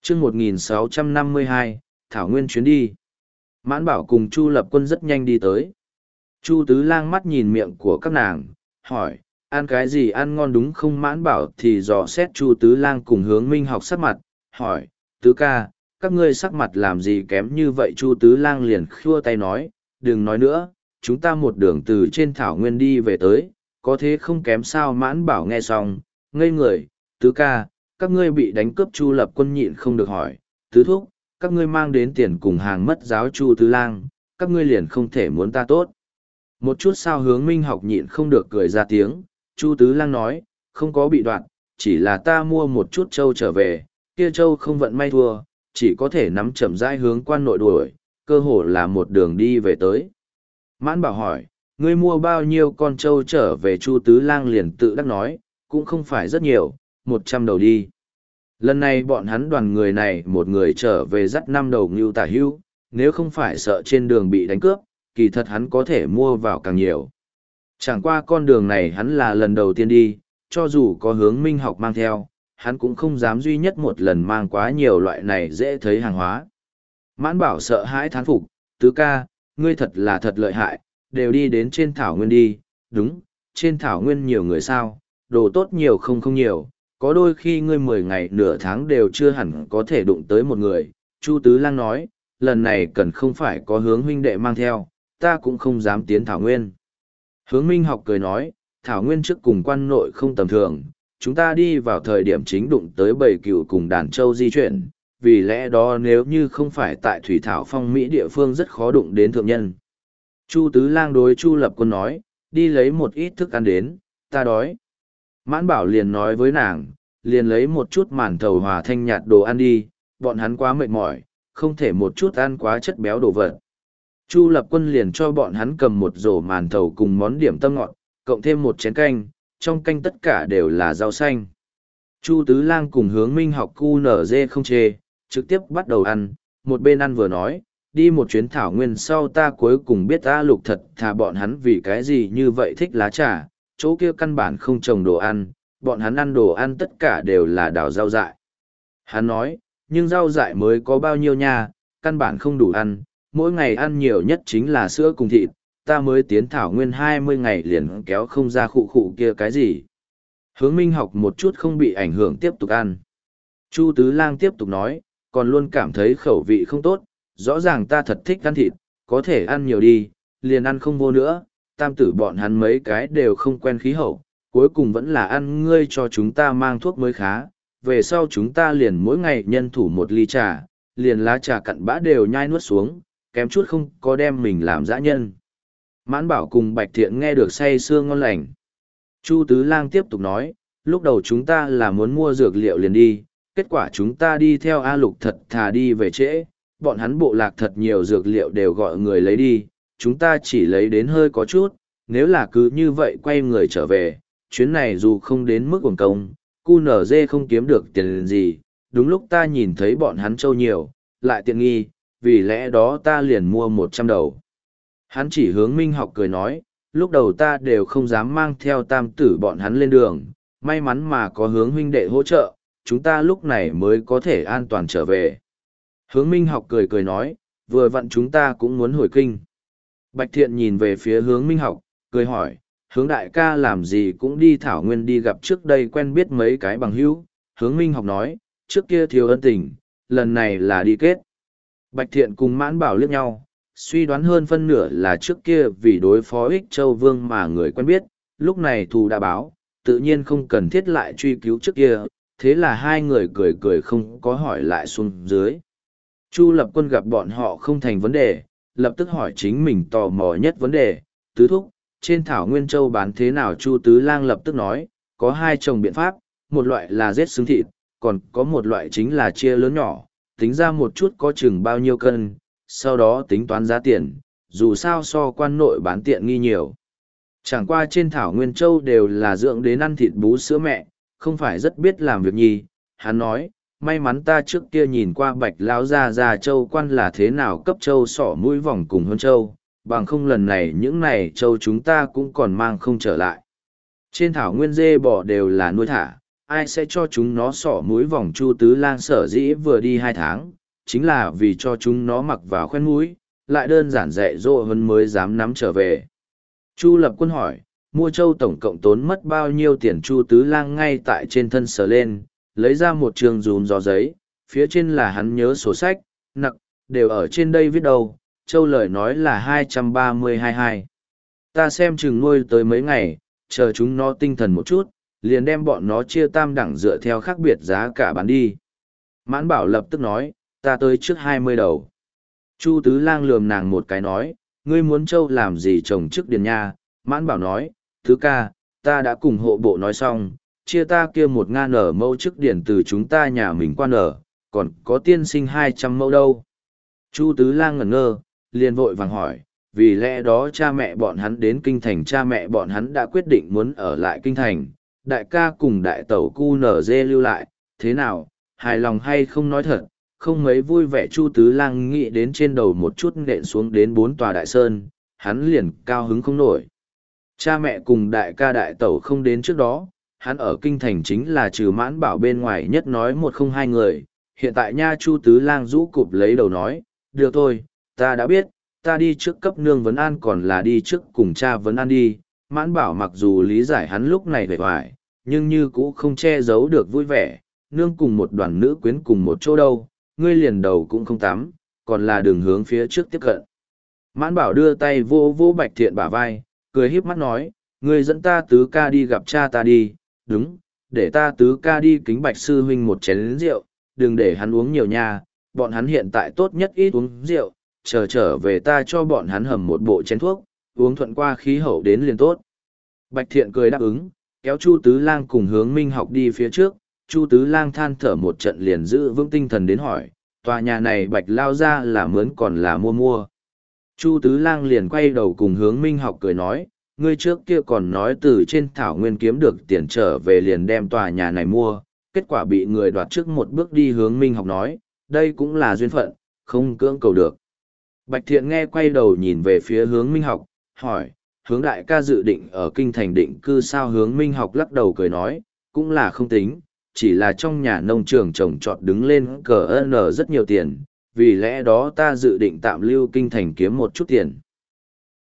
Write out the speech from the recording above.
chương 1652, Thảo Nguyên chuyến đi. Mãn Bảo cùng Chu Lập Quân rất nhanh đi tới. Chu Tứ Lang mắt nhìn miệng của các nàng, hỏi, ăn cái gì ăn ngon đúng không? Mãn Bảo thì dò xét Chu Tứ Lang cùng Hướng Minh học sắc mặt, hỏi, Tứ ca, các ngươi sắc mặt làm gì kém như vậy? Chu Tứ Lang liền khua tay nói, đừng nói nữa, chúng ta một đường từ trên Thảo Nguyên đi về tới, có thế không kém sao? Mãn Bảo nghe xong, ngây người, Tứ ca, các ngươi bị đánh cướp? Chu Lập Quân nhịn không được hỏi, Tứ thúc, các ngươi mang đến tiền cùng hàng mất giáo? Chu Tứ Lang, các ngươi liền không thể muốn ta tốt? Một chút sao? Hướng Minh học nhịn không được cười ra tiếng. Chu Tứ Lang nói, không có bị đoạn, chỉ là ta mua một chút trâu trở về, kia trâu không vận may thua, chỉ có thể nắm chậm rãi hướng quan nội đuổi, cơ hồ là một đường đi về tới. Mãn Bảo hỏi, ngươi mua bao nhiêu con trâu trở về? Chu Tứ Lang liền tự đắc nói, cũng không phải rất nhiều, 100 đầu đi. Lần này bọn hắn đoàn người này một người trở về dắt 5 đầu ngưu tả hưu, nếu không phải sợ trên đường bị đánh cướp, kỳ thật hắn có thể mua vào càng nhiều. Chẳng qua con đường này hắn là lần đầu tiên đi, cho dù có Hướng Minh học mang theo, hắn cũng không dám duy nhất một lần mang quá nhiều loại này dễ thấy hàng hóa. Mãn Bảo sợ hãi thán phục, Tứ ca, ngươi thật là thật lợi hại, đều đi đến trên Thảo Nguyên đi. Đúng, trên Thảo Nguyên nhiều người sao, đồ tốt nhiều không nhiều, có đôi khi ngươi 10 ngày nửa tháng đều chưa hẳn có thể đụng tới một người. Chu Tứ Lang nói, lần này cần không phải có Hướng huynh đệ mang theo, ta cũng không dám tiến Thảo Nguyên. Hướng Minh học cười nói, Thảo Nguyên trước cùng quan nội không tầm thường, chúng ta đi vào thời điểm chính đụng tới bầy cừu cùng đàn trâu di chuyển, vì lẽ đó nếu như không phải tại Thủy Thảo Phong Mỹ địa phương rất khó đụng đến thượng nhân. Chu Tứ Lang đối Chu Lập Quân nói, đi lấy một ít thức ăn đến, ta đói. Mãn Bảo liền nói với nàng, liền lấy một chút màn thầu hòa thanh nhạt đồ ăn đi, bọn hắn quá mệt mỏi, không thể một chút ăn quá chất béo đồ vật. Chu Lập Quân liền cho bọn hắn cầm một rổ màn thầu cùng món điểm tâm ngọt, cộng thêm một chén canh, trong canh tất cả đều là rau xanh. Chu Tứ Lang cùng Hướng Minh học QNZ không chê, trực tiếp bắt đầu ăn, một bên ăn vừa nói, đi một chuyến Thảo Nguyên sau ta cuối cùng biết A Lục thật thà bọn hắn vì cái gì như vậy thích lá trà, chỗ kia căn bản không trồng đồ ăn, bọn hắn ăn đồ ăn tất cả đều là đào rau dại. Hắn nói, nhưng rau dại mới có bao nhiêu nha, căn bản không đủ ăn, mỗi ngày ăn nhiều nhất chính là sữa cùng thịt, ta mới tiến Thảo Nguyên 20 ngày liền kéo không ra khụ khụ kia cái gì. Hướng Minh học một chút không bị ảnh hưởng tiếp tục ăn. Chu Tứ Lang tiếp tục nói, còn luôn cảm thấy khẩu vị không tốt, rõ ràng ta thật thích ăn thịt, có thể ăn nhiều đi, liền ăn không vô nữa, tam tử bọn hắn mấy cái đều không quen khí hậu, cuối cùng vẫn là ăn ngươi cho chúng ta mang thuốc mới khá, về sau chúng ta liền mỗi ngày nhân thủ một ly trà, liền lá trà cặn bã đều nhai nuốt xuống, kém chút không có đem mình làm dã nhân. Mãn Bảo cùng Bạch Thiện nghe được say sưa ngon lành. Chu Tứ Lang tiếp tục nói, lúc đầu chúng ta là muốn mua dược liệu liền đi, kết quả chúng ta đi theo A Lục thật thà đi về trễ, bọn hắn bộ lạc thật nhiều dược liệu đều gọi người lấy đi, chúng ta chỉ lấy đến hơi có chút, nếu là cứ như vậy quay người trở về, chuyến này dù không đến mức uổng công, QNZ không kiếm được tiền gì, đúng lúc ta nhìn thấy bọn hắn trâu nhiều, lại tiện nghi, vì lẽ đó ta liền mua 100 đầu. Hắn chỉ Hướng Minh học cười nói, lúc đầu ta đều không dám mang theo tam tử bọn hắn lên đường, may mắn mà có Hướng huynh đệ hỗ trợ, chúng ta lúc này mới có thể an toàn trở về. Hướng Minh học cười cười nói, vừa vặn chúng ta cũng muốn hồi kinh. Bạch Thiện nhìn về phía Hướng Minh học, cười hỏi, Hướng đại ca làm gì cũng đi Thảo Nguyên đi gặp trước đây quen biết mấy cái bằng hữu. Hướng Minh học nói, trước kia thiếu ân tình, lần này là đi kết. Bạch Thiện cùng Mãn Bảo liếc nhau, suy đoán hơn phân nửa là trước kia vì đối phó Ích Châu Vương mà người quen biết, lúc này thù đã báo, tự nhiên không cần thiết lại truy cứu trước kia, thế là hai người cười cười không có hỏi lại xuống dưới. Chu Lập Quân gặp bọn họ không thành vấn đề, lập tức hỏi chính mình tò mò nhất vấn đề, tứ thúc, trên Thảo Nguyên Châu bán thế nào? Chu Tứ Lang lập tức nói, có hai chồng biện pháp, một loại là giết xứng thịt, còn có một loại chính là chia lớn nhỏ, tính ra một chút có chừng bao nhiêu cân, sau đó tính toán giá tiền, dù sao so quan nội bán tiện nghi nhiều. Chẳng qua trên Thảo Nguyên Châu đều là dưỡng đến ăn thịt bú sữa mẹ, không phải rất biết làm việc nhi. Hắn nói, may mắn ta trước kia nhìn qua Bạch lão gia châu quan là thế nào cấp châu sỏ mũi vòng cùng hơn châu, bằng không lần này những này châu chúng ta cũng còn mang không trở lại. Trên Thảo Nguyên dê bò đều là nuôi thả, ai sẽ cho chúng nó xỏ mũi vòng. Chu Tứ Lang sở dĩ vừa đi 2 tháng, chính là vì cho chúng nó mặc vào khoen mũi, lại đơn giản dạy dỗ hơn mới dám nắm trở về. Chu Lập Quân hỏi, mua trâu tổng cộng tốn mất bao nhiêu tiền? Chu Tứ Lang ngay tại trên thân sờ lên, lấy ra một trường dùm gió giấy, phía trên là hắn nhớ sổ sách, nặc, đều ở trên đây viết đâu, trâu lời nói là 232. Ta xem chừng nuôi tới mấy ngày, chờ chúng nó tinh thần một chút, liền đem bọn nó chia tam đẳng dựa theo khác biệt giá cả bán đi. Mãn Bảo lập tức nói, ta tới trước 20 đầu. Chu Tứ Lang lườm nàng một cái nói, ngươi muốn trâu làm gì trồng trước điền nha. Mãn Bảo nói, Tứ ca, ta đã cùng hộ bộ nói xong, chia ta kia 1.000 nở mẫu trước điền từ chúng ta nhà mình qua nở, còn có tiên sinh 200 mẫu đâu. Chu Tứ Lang ngẩn ngơ, liền vội vàng hỏi, vì lẽ đó cha mẹ bọn hắn đến kinh thành, cha mẹ bọn hắn đã quyết định muốn ở lại kinh thành, đại ca cùng đại tẩu cu nở dê lưu lại, thế nào, hài lòng hay không? Nói thật, không mấy vui vẻ. Chu Tứ Lang nghĩ đến trên đầu một chút nện xuống đến 4 tòa đại sơn, hắn liền cao hứng không nổi. Cha mẹ cùng đại ca đại tẩu không đến trước đó, hắn ở kinh thành chính là trừ Mãn Bảo bên ngoài nhất nói một không hai người. Hiện tại nha, Chu Tứ Lang rũ cụp lấy đầu nói, được thôi, ta đã biết, ta đi trước cấp nương vấn an, còn là đi trước cùng cha vấn an đi. Mãn Bảo mặc dù lý giải hắn lúc này vẻ vải, nhưng như cũ không che giấu được vui vẻ. Nương cùng một đoàn nữ quyến cùng một chỗ đâu, ngươi liền đầu cũng không tắm, còn là đường hướng phía trước tiếp cận. Mãn Bảo đưa tay vô vô Bạch Thiện bả vai, cười híp mắt nói, ngươi dẫn ta Tứ ca đi gặp cha ta đi. Đúng, để ta Tứ ca đi kính Bạch sư huynh một chén rượu, đừng để hắn uống nhiều nha, bọn hắn hiện tại tốt nhất ít uống rượu, trở về ta cho bọn hắn hầm một bộ chén thuốc, uống thuận qua khí hậu đến liền tốt. Bạch Thiện cười đáp ứng, kéo Chu Tứ Lang cùng Hướng Minh Học đi phía trước. Chu Tứ Lang than thở một trận liền giữ vững tinh thần đến hỏi, tòa nhà này Bạch lao ra là mướn còn là mua? Chu Tứ Lang liền quay đầu cùng Hướng Minh Học cười nói, ngươi trước kia còn nói từ trên thảo nguyên kiếm được tiền trở về liền đem tòa nhà này mua, kết quả bị người đoạt trước một bước đi. Hướng Minh Học nói, đây cũng là duyên phận, không cưỡng cầu được. Bạch Thiện nghe quay đầu nhìn về phía Hướng Minh Học, hỏi, Hướng đại ca dự định ở kinh thành định cư sao? Hướng Minh Học lắc đầu cười nói, cũng là không tính, chỉ là trong nhà nông trường trồng trọt đứng lên cờ ơn rất nhiều tiền, vì lẽ đó ta dự định tạm lưu kinh thành kiếm một chút tiền.